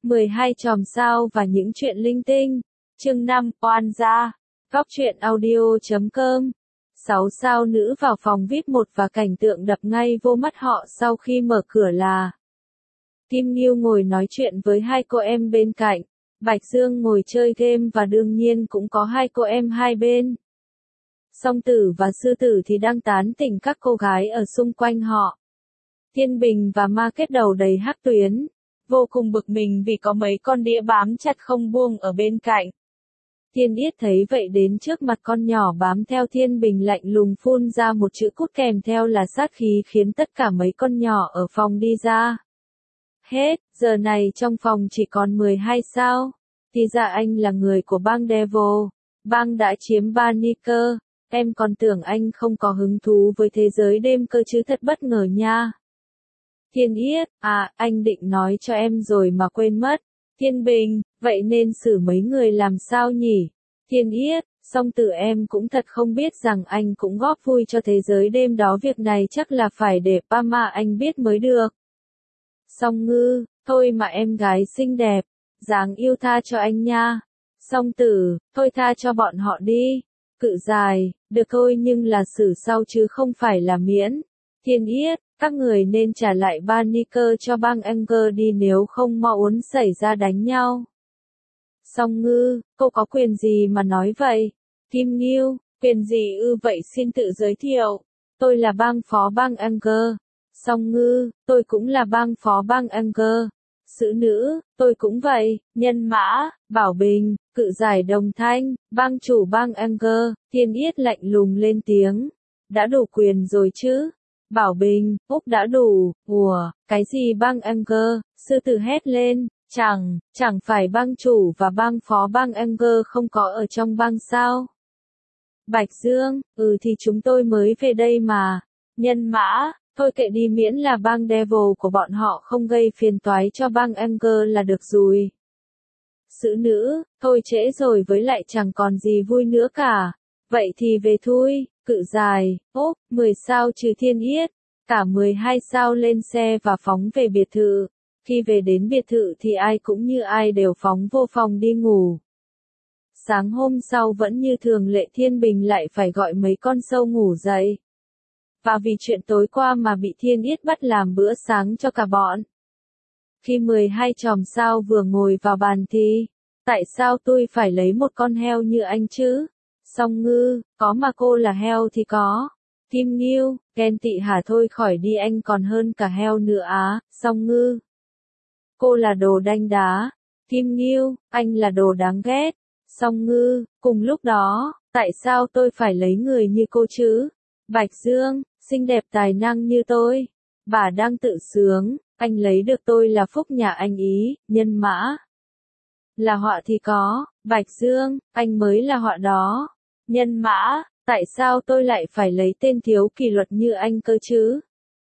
12 chòm sao và những chuyện linh tinh. Chương 5, oan gia. Góc truyện audio.com. 6 sao nữ vào phòng VIP 1 và cảnh tượng đập ngay vô mắt họ sau khi mở cửa là Kim Nghiêu ngồi nói chuyện với hai cô em bên cạnh. Bạch Dương ngồi chơi game và đương nhiên cũng có hai cô em hai bên. Song Tử và Sư Tử thì đang tán tỉnh các cô gái ở xung quanh họ. Thiên Bình và Ma Kết đầu đầy hắc tuyến, vô cùng bực mình vì có mấy con đĩa bám chặt không buông ở bên cạnh. Thiên Yết thấy vậy đến trước mặt con nhỏ bám theo Thiên Bình lạnh lùng phun ra một chữ cút kèm theo là sát khí khiến tất cả mấy con nhỏ ở phòng đi ra. Hết, giờ này trong phòng chỉ còn 12 sao. Thì ra anh là người của bang Devil. Bang đã chiếm Banniker. Em còn tưởng anh không có hứng thú với thế giới đêm cơ chứ, thật bất ngờ nha. Thiên Yết, anh định nói cho em rồi mà quên mất. Thiên Bình, vậy nên xử mấy người làm sao nhỉ? Thiên Yết, Song Tử em cũng thật không biết rằng anh cũng góp vui cho thế giới đêm đó, việc này chắc là phải để Pama anh biết mới được. Song Ngư, thôi mà em gái xinh đẹp, dáng yêu tha cho anh nha. Song Tử, thôi tha cho bọn họ đi. Cự Dài, được thôi nhưng là xử sau chứ không phải là miễn. Thiên Yết, các người nên trả lại Banniker cho bang Anger đi nếu không mau uốn xảy ra đánh nhau. Song Ngư, cô có quyền gì mà nói vậy? Kim Nghiêu, quyền gì ư vậy xin tự giới thiệu. Tôi là bang phó bang Anger. Song Ngư, tôi cũng là bang phó bang Anger. Sữ Nữ, tôi cũng vậy. Nhân Mã, Bảo Bình, Cự Giải đồng thanh, bang chủ bang Anger. Thiên Yết lạnh lùng lên tiếng. Đã đủ quyền rồi chứ? Bảo Bình, Úc đã đủ. Ủa, cái gì bang Anger? Sư Tử hét lên. Chẳng phải bang chủ và bang phó bang Anger không có ở trong bang sao? Bạch Dương, thì chúng tôi mới về đây mà. Nhân Mã, thôi kệ đi, miễn là bang Devil của bọn họ không gây phiền toái cho bang Anger là được rồi. Sữ Nữ, thôi trễ rồi, với lại chẳng còn gì vui nữa cả. Vậy thì về thôi. Cự Dài, 10 sao trừ Thiên Yết. Cả 12 sao lên xe và phóng về biệt thự. Khi về đến biệt thự thì ai cũng như ai đều phóng vô phòng đi ngủ. Sáng hôm sau vẫn như thường lệ, Thiên Bình lại phải gọi mấy con sâu ngủ dậy. Và vì chuyện tối qua mà bị Thiên Yết bắt làm bữa sáng cho cả bọn. Khi 12 chòm sao vừa ngồi vào bàn thì, tại sao tôi phải lấy một con heo như anh chứ? Song Ngư, có mà cô là heo thì có. Kim Nghiêu, ghen tị hả, thôi khỏi đi, anh còn hơn cả heo nữa á. Song Ngư, cô là đồ đanh đá. Kim Nghiêu, anh là đồ đáng ghét. Song Ngư, cùng lúc đó, tại sao tôi phải lấy người như cô chứ? Bạch Dương, xinh đẹp tài năng như tôi. Bà đang tự sướng, anh lấy được tôi là phúc nhà anh ý. Nhân Mã, là họa thì có. Bạch Dương, anh mới là họa đó. Nhân Mã, tại sao tôi lại phải lấy tên thiếu kỷ luật như anh cơ chứ?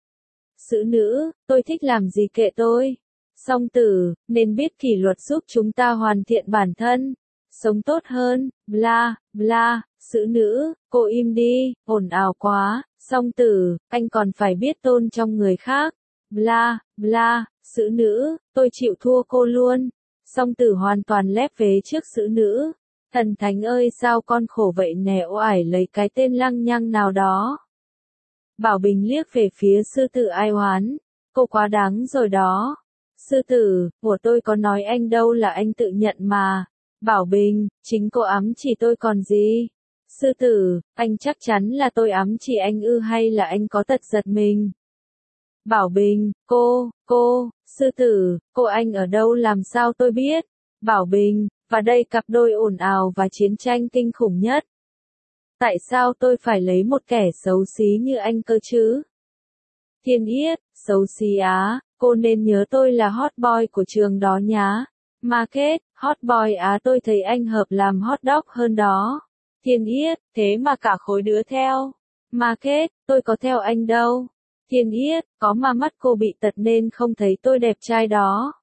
Sữ Nữ, tôi thích làm gì kệ tôi. Song Tử, nên biết kỷ luật giúp chúng ta hoàn thiện bản thân, sống tốt hơn, bla, bla. Sữ Nữ, cô im đi, ồn ào quá. Song Tử, anh còn phải biết tôn trọng người khác, bla, bla. Sữ Nữ, tôi chịu thua cô luôn. Song Tử hoàn toàn lép vế trước Sữ Nữ. Thần thánh ơi, sao con khổ vậy nè, oải lấy cái tên lăng nhăng nào đó. Bảo Bình liếc về phía Sư Tử ai oán. Cô quá đáng rồi đó. Sư Tử, của tôi có nói anh đâu, là anh tự nhận mà. Bảo Bình, chính cô ám chỉ tôi còn gì. Sư Tử, anh chắc chắn là tôi ám chỉ anh ư, hay là anh có tật giật mình? Bảo Bình, cô, Sư Tử, cô anh ở đâu làm sao tôi biết? Bảo Bình, và đây cặp đôi ồn ào và chiến tranh kinh khủng nhất. Tại sao tôi phải lấy một kẻ xấu xí như anh cơ chứ? Thiên Yết, xấu xí á, cô nên nhớ tôi là hot boy của trường đó nhá. Ma Kết, hot boy á, tôi thấy anh hợp làm hot dog hơn đó. Thiên Yết, thế mà cả khối đứa theo. Ma Kết, tôi có theo anh đâu. Thiên Yết, có mà mắt cô bị tật nên không thấy tôi đẹp trai đó.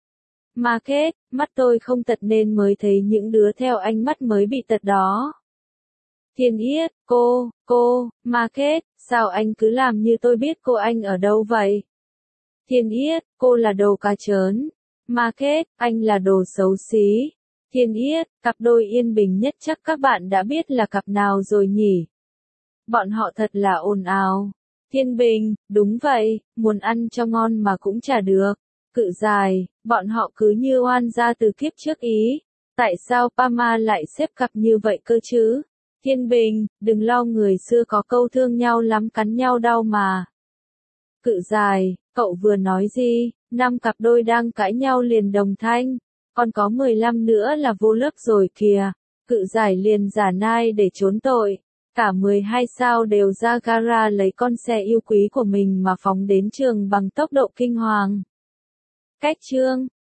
Ma Kết, mắt tôi không tật nên mới thấy những đứa theo anh mắt mới bị tật đó. Thiên Yết, Ma Kết, sao anh cứ làm như tôi biết cô anh ở đâu vậy? Thiên Yết, cô là đồ cá trớn. Market, anh là đồ xấu xí. Thiên Yết, cặp đôi yên bình nhất chắc các bạn đã biết là cặp nào rồi nhỉ? Bọn họ thật là ồn ào. Thiên Bình, đúng vậy, muốn ăn cho ngon mà cũng chả được. Cự Giải, bọn họ cứ như oan gia từ kiếp trước ý. Tại sao Pama lại xếp cặp như vậy cơ chứ? Thiên Bình, đừng lo, người xưa có câu thương nhau lắm cắn nhau đau mà. Cự Giải, cậu vừa nói gì? 5 cặp đôi đang cãi nhau liền đồng thanh. Còn có 15 nữa là vô lớp rồi kìa. Cự Giải liền giả nai để trốn tội. Cả 12 sao đều ra gara lấy con xe yêu quý của mình mà phóng đến trường bằng tốc độ kinh hoàng. Cách chương